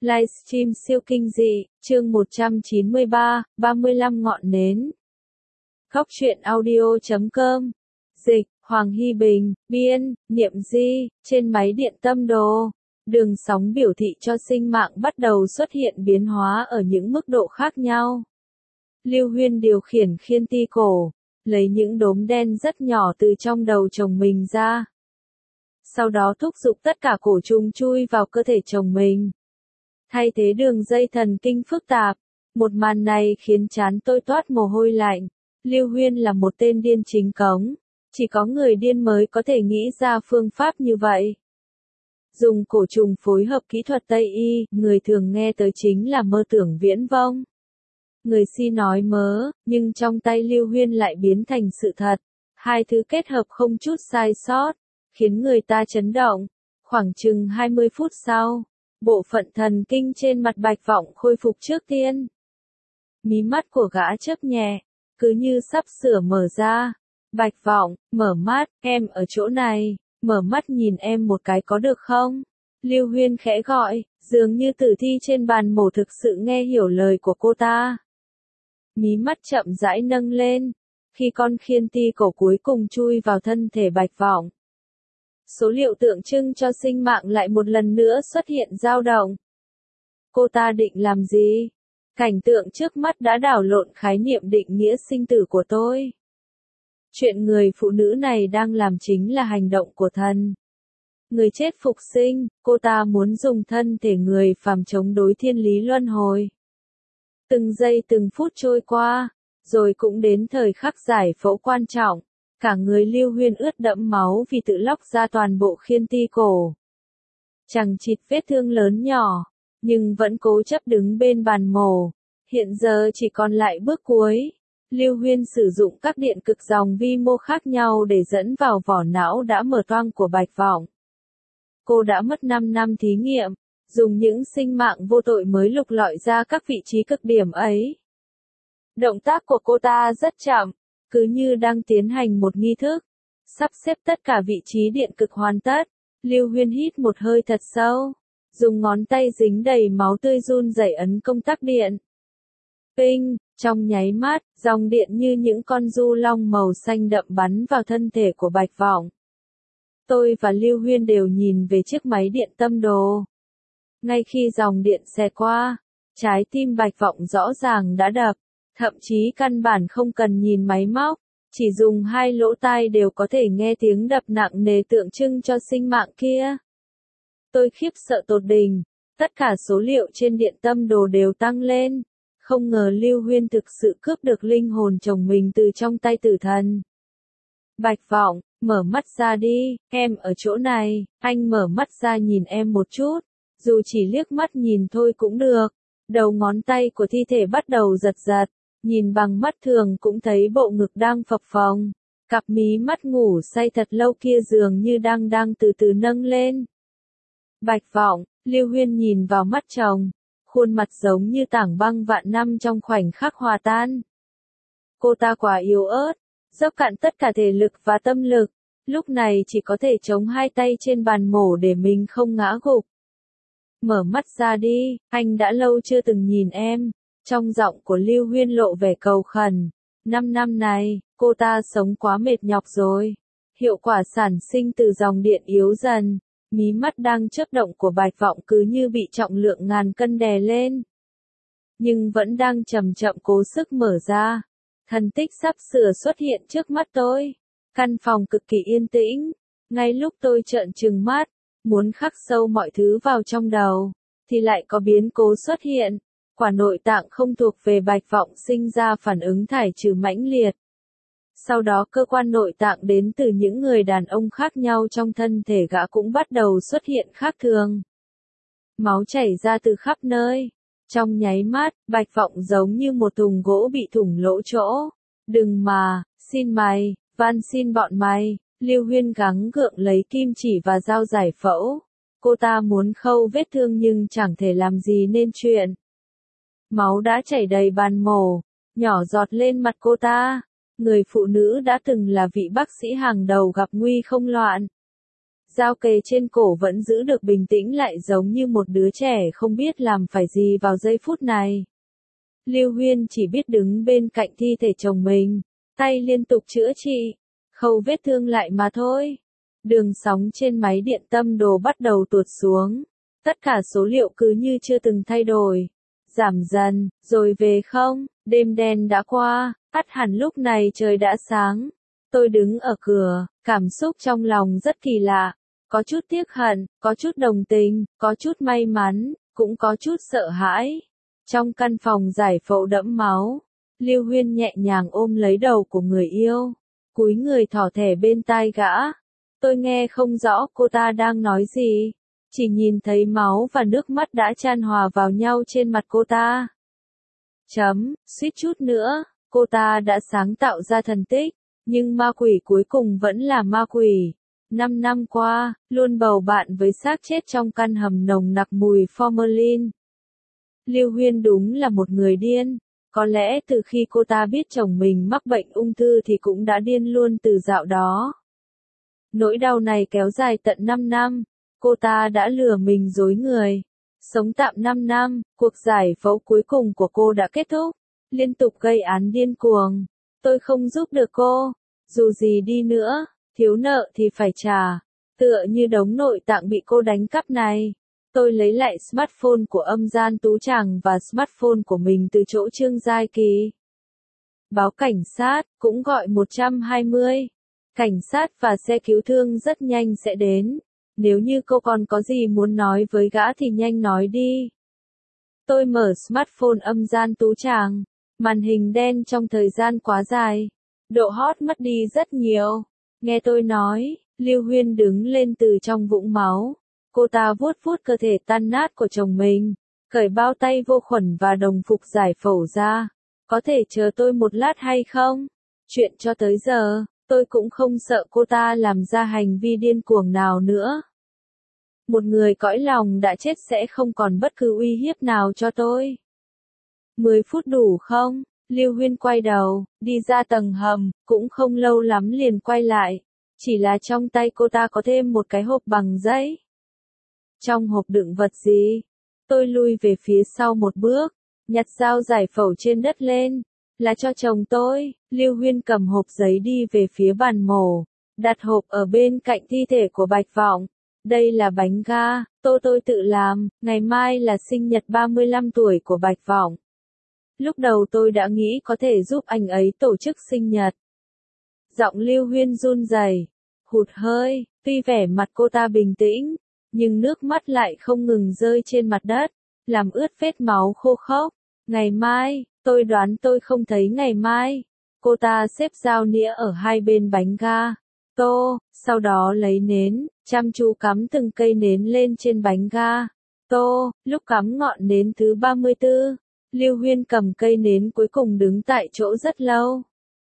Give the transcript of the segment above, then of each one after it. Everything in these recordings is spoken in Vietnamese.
Livestream siêu kinh dị, chương 193, 35 ngọn nến. Góc truyện audio.com. Dịch, Hoàng Hy Bình, biên, Niệm Di, trên máy điện tâm đồ. Đường sóng biểu thị cho sinh mạng bắt đầu xuất hiện biến hóa ở những mức độ khác nhau. Lưu Huyên điều khiển khiên ti cổ, lấy những đốm đen rất nhỏ từ trong đầu chồng mình ra. Sau đó thúc giục tất cả cổ trùng chui vào cơ thể chồng mình. Thay thế đường dây thần kinh phức tạp. Một màn này khiến trán tôi toát mồ hôi lạnh. Lưu Huyên là một tên điên chính cống. Chỉ có người điên mới có thể nghĩ ra phương pháp như vậy. Dùng cổ trùng phối hợp kỹ thuật Tây Y, người thường nghe tới chính là mơ tưởng viễn vông. Người si nói mớ, nhưng trong tay Lưu Huyên lại biến thành sự thật. Hai thứ kết hợp không chút sai sót, khiến người ta chấn động. Khoảng chừng 20 phút sau, bộ phận thần kinh trên mặt Bạch Vọng khôi phục trước tiên. Mí mắt của gã chớp nhẹ, cứ như sắp sửa mở ra. Bạch Vọng, mở mắt, em ở chỗ này, mở mắt nhìn em một cái có được không? Lưu Huyên khẽ gọi, dường như tử thi trên bàn mổ thực sự nghe hiểu lời của cô ta. Mí mắt chậm rãi nâng lên, khi con khiên ti cổ cuối cùng chui vào thân thể Bạch Vọng. Số liệu tượng trưng cho sinh mạng lại một lần nữa xuất hiện dao động. Cô ta định làm gì? Cảnh tượng trước mắt đã đảo lộn khái niệm định nghĩa sinh tử của tôi. Chuyện người phụ nữ này đang làm chính là hành động của thần. Người chết phục sinh, cô ta muốn dùng thân thể người phàm chống đối thiên lý luân hồi. Từng giây từng phút trôi qua, rồi cũng đến thời khắc giải phẫu quan trọng. Cả người Lưu Huyên ướt đẫm máu vì tự lóc ra toàn bộ khiên ti cổ. Chẳng chịt vết thương lớn nhỏ, nhưng vẫn cố chấp đứng bên bàn mổ. Hiện giờ chỉ còn lại bước cuối. Lưu Huyên sử dụng các điện cực dòng vi mô khác nhau để dẫn vào vỏ não đã mở toang của Bạch Vọng. Cô đã mất 5 năm thí nghiệm, dùng những sinh mạng vô tội mới lục lọi ra các vị trí cực điểm ấy. Động tác của cô ta rất chậm, cứ như đang tiến hành một nghi thức. Sắp xếp tất cả vị trí điện cực hoàn tất, Lưu Huyên hít một hơi thật sâu, dùng ngón tay dính đầy máu tươi run rẩy ấn công tắc điện. Ping, trong nháy mắt, dòng điện như những con du long màu xanh đậm bắn vào thân thể của Bạch Vọng. Tôi và Lưu Huyên đều nhìn về chiếc máy điện tâm đồ. Ngay khi dòng điện xẹt qua, trái tim Bạch Vọng rõ ràng đã đập, thậm chí căn bản không cần nhìn máy móc, chỉ dùng hai lỗ tai đều có thể nghe tiếng đập nặng nề tượng trưng cho sinh mạng kia. Tôi khiếp sợ tột đỉnh, tất cả số liệu trên điện tâm đồ đều tăng lên. Không ngờ Lưu Huyên thực sự cướp được linh hồn chồng mình từ trong tay tử thần. Bạch Vọng, mở mắt ra đi, em ở chỗ này, anh mở mắt ra nhìn em một chút, dù chỉ liếc mắt nhìn thôi cũng được. Đầu ngón tay của thi thể bắt đầu giật giật, nhìn bằng mắt thường cũng thấy bộ ngực đang phập phồng, cặp mí mắt ngủ say thật lâu kia dường như đang từ từ nâng lên. Bạch Vọng, Lưu Huyên nhìn vào mắt chồng. Khuôn mặt giống như tảng băng vạn năm trong khoảnh khắc hòa tan. Cô ta quá yếu ớt, dốc cạn tất cả thể lực và tâm lực, lúc này chỉ có thể chống hai tay trên bàn mổ để mình không ngã gục. Mở mắt ra đi, anh đã lâu chưa từng nhìn em. Trong giọng của Lưu Huyên lộ vẻ cầu khẩn. 5 năm này, cô ta sống quá mệt nhọc rồi. Hiệu quả sản sinh từ dòng điện yếu dần. Mí mắt đang chớp động của Bạch Vọng cứ như bị trọng lượng ngàn cân đè lên. Nhưng vẫn đang chậm chậm cố sức mở ra. Thần tích sắp sửa xuất hiện trước mắt tôi. Căn phòng cực kỳ yên tĩnh. Ngay lúc tôi trợn trừng mắt, muốn khắc sâu mọi thứ vào trong đầu, thì lại có biến cố xuất hiện. Quả nội tạng không thuộc về Bạch Vọng sinh ra phản ứng thải trừ mãnh liệt. Sau đó cơ quan nội tạng đến từ những người đàn ông khác nhau trong thân thể gã cũng bắt đầu xuất hiện khác thường. Máu chảy ra từ khắp nơi. Trong nháy mắt, Bạch Vọng giống như một thùng gỗ bị thủng lỗ chỗ. Đừng mà, xin mày, van xin bọn mày. Lưu Huyên gắng gượng lấy kim chỉ và dao giải phẫu. Cô ta muốn khâu vết thương nhưng chẳng thể làm gì nên chuyện. Máu đã chảy đầy bàn mổ, nhỏ giọt lên mặt cô ta. Người phụ nữ đã từng là vị bác sĩ hàng đầu gặp nguy không loạn. dao kề trên cổ vẫn giữ được bình tĩnh lại giống như một đứa trẻ không biết làm phải gì vào giây phút này. Lưu Huyên chỉ biết đứng bên cạnh thi thể chồng mình, tay liên tục chữa trị, khâu vết thương lại mà thôi. Đường sóng trên máy điện tâm đồ bắt đầu tuột xuống. Tất cả số liệu cứ như chưa từng thay đổi. Giảm dần, rồi về không, đêm đen đã qua, ắt hẳn lúc này trời đã sáng. Tôi đứng ở cửa, cảm xúc trong lòng rất kỳ lạ. Có chút tiếc hận, có chút đồng tình, có chút may mắn, cũng có chút sợ hãi. Trong căn phòng giải phẫu đẫm máu, Lưu Huyên nhẹ nhàng ôm lấy đầu của người yêu, cúi người thỏ thẻ bên tai gã. Tôi nghe không rõ cô ta đang nói gì, chỉ nhìn thấy máu và nước mắt đã chan hòa vào nhau trên mặt cô ta. Suýt chút nữa, cô ta đã sáng tạo ra thần tích, nhưng ma quỷ cuối cùng vẫn là ma quỷ. 5 năm qua, luôn bầu bạn với xác chết trong căn hầm nồng nặc mùi formalin. Lưu Huyên đúng là một người điên. Có lẽ từ khi cô ta biết chồng mình mắc bệnh ung thư thì cũng đã điên luôn từ dạo đó. Nỗi đau này kéo dài tận 5 năm. Cô ta đã lừa mình dối người. Sống tạm 5 năm, cuộc giải phẫu cuối cùng của cô đã kết thúc. Liên tục gây án điên cuồng. Tôi không giúp được cô. Dù gì đi nữa, thiếu nợ thì phải trả. Tựa như đống nội tạng bị cô đánh cắp này. Tôi lấy lại smartphone của âm gian Tú Tràng và smartphone của mình từ chỗ Trương Giai Kỳ. Báo cảnh sát, cũng gọi 120. Cảnh sát và xe cứu thương rất nhanh sẽ đến. Nếu như cô còn có gì muốn nói với gã thì nhanh nói đi. Tôi mở smartphone âm gian Tú Tràng. Màn hình đen trong thời gian quá dài. Độ hot mất đi rất nhiều. Nghe tôi nói, Lưu Huyên đứng lên từ trong vũng máu. Cô ta vuốt vuốt cơ thể tan nát của chồng mình, cởi bao tay vô khuẩn và đồng phục giải phẫu ra. Có thể chờ tôi một lát hay không? Chuyện cho tới giờ, tôi cũng không sợ cô ta làm ra hành vi điên cuồng nào nữa. Một người cõi lòng đã chết sẽ không còn bất cứ uy hiếp nào cho tôi. 10 phút đủ không? Lưu Huyên quay đầu, đi ra tầng hầm, cũng không lâu lắm liền quay lại. Chỉ là trong tay cô ta có thêm một cái hộp bằng giấy. Trong hộp đựng vật gì? Tôi lui về phía sau một bước, nhặt dao giải phẫu trên đất lên. Là cho chồng tôi. Lưu Huyên cầm hộp giấy đi về phía bàn mổ, đặt hộp ở bên cạnh thi thể của Bạch Vọng. Đây là bánh ga, tôi tự làm, ngày mai là sinh nhật 35 tuổi của Bạch Vọng. Lúc đầu tôi đã nghĩ có thể giúp anh ấy tổ chức sinh nhật. Giọng Lưu Huyên run rẩy, hụt hơi, tuy vẻ mặt cô ta bình tĩnh, nhưng nước mắt lại không ngừng rơi trên mặt đất, làm ướt vết máu khô khốc. Ngày mai, tôi đoán tôi không thấy ngày mai. Cô ta xếp dao nĩa ở hai bên bánh ga. Sau đó lấy nến, chăm chú cắm từng cây nến lên trên bánh ga. Lúc cắm ngọn nến thứ 34, Lưu Huyên cầm cây nến cuối cùng đứng tại chỗ rất lâu.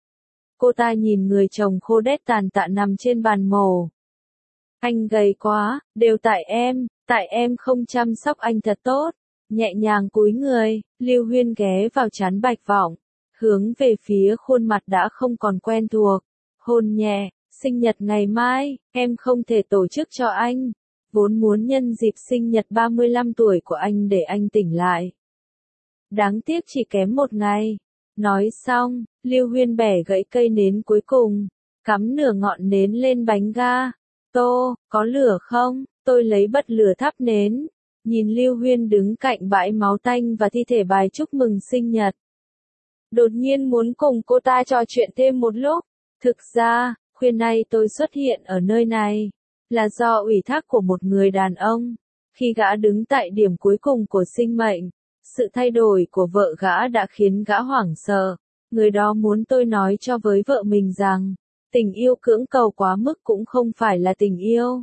Cô ta nhìn người chồng khô đét tàn tạ nằm trên bàn mổ. Anh gầy quá, đều tại em không chăm sóc anh thật tốt. Nhẹ nhàng cúi người, Lưu Huyên ghé vào trán Bạch Vọng, hướng về phía khuôn mặt đã không còn quen thuộc. Hôn nhẹ, sinh nhật ngày mai, em không thể tổ chức cho anh. Vốn muốn nhân dịp sinh nhật 35 tuổi của anh để anh tỉnh lại. Đáng tiếc chỉ kém một ngày. Nói xong, Lưu Huyên bẻ gãy cây nến cuối cùng, cắm nửa ngọn nến lên bánh ga. Có lửa không? Tôi lấy bật lửa thắp nến, nhìn Lưu Huyên đứng cạnh bãi máu tanh và thi thể bài chúc mừng sinh nhật. Đột nhiên muốn cùng cô ta trò chuyện thêm một lúc. Thực ra, khuya nay tôi xuất hiện ở nơi này, là do ủy thác của một người đàn ông. Khi gã đứng tại điểm cuối cùng của sinh mệnh, sự thay đổi của vợ gã đã khiến gã hoảng sợ. Người đó muốn tôi nói cho với vợ mình rằng, tình yêu cưỡng cầu quá mức cũng không phải là tình yêu.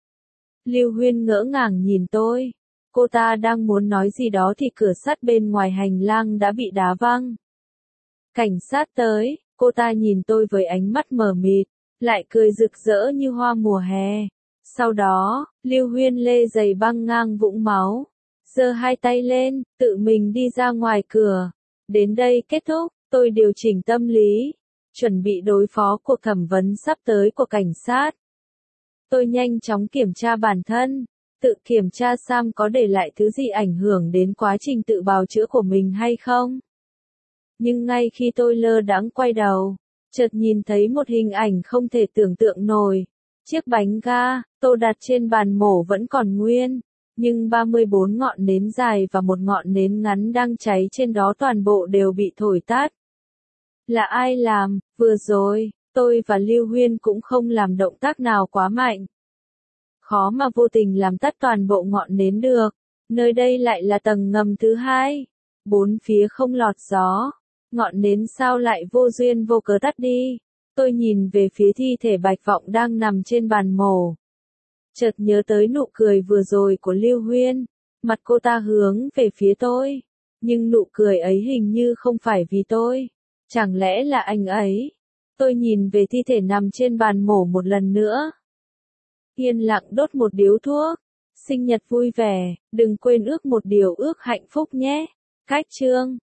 Lưu Huyên ngỡ ngàng nhìn tôi. Cô ta đang muốn nói gì đó thì cửa sắt bên ngoài hành lang đã bị đá văng. Cảnh sát tới, cô ta nhìn tôi với ánh mắt mờ mịt, lại cười rực rỡ như hoa mùa hè. Sau đó, Lưu Huyên lê giày băng ngang vũng máu, giơ hai tay lên, tự mình đi ra ngoài cửa. Đến đây kết thúc, tôi điều chỉnh tâm lý, chuẩn bị đối phó cuộc thẩm vấn sắp tới của cảnh sát. Tôi nhanh chóng kiểm tra bản thân, tự kiểm tra xem có để lại thứ gì ảnh hưởng đến quá trình tự bào chữa của mình hay không. Nhưng ngay khi tôi lơ đãng quay đầu, chợt nhìn thấy một hình ảnh không thể tưởng tượng nổi. Chiếc bánh ga, tôi đặt trên bàn mổ vẫn còn nguyên, nhưng 34 ngọn nến dài và một ngọn nến ngắn đang cháy trên đó toàn bộ đều bị thổi tắt. Là ai làm? Vừa rồi, tôi và Lưu Huyên cũng không làm động tác nào quá mạnh. Khó mà vô tình làm tắt toàn bộ ngọn nến được. Nơi đây lại là tầng ngầm thứ hai. Bốn phía không lọt gió. Ngọn nến sao lại vô duyên vô cớ tắt đi. Tôi nhìn về phía thi thể Bạch Vọng đang nằm trên bàn mổ. Chợt nhớ tới nụ cười vừa rồi của Lưu Huyên. Mặt cô ta hướng về phía tôi. Nhưng nụ cười ấy hình như không phải vì tôi. Chẳng lẽ là anh ấy? Tôi nhìn về thi thể nằm trên bàn mổ một lần nữa. Yên lặng đốt một điếu thuốc. Sinh nhật vui vẻ, đừng quên ước một điều ước hạnh phúc nhé. Cách chương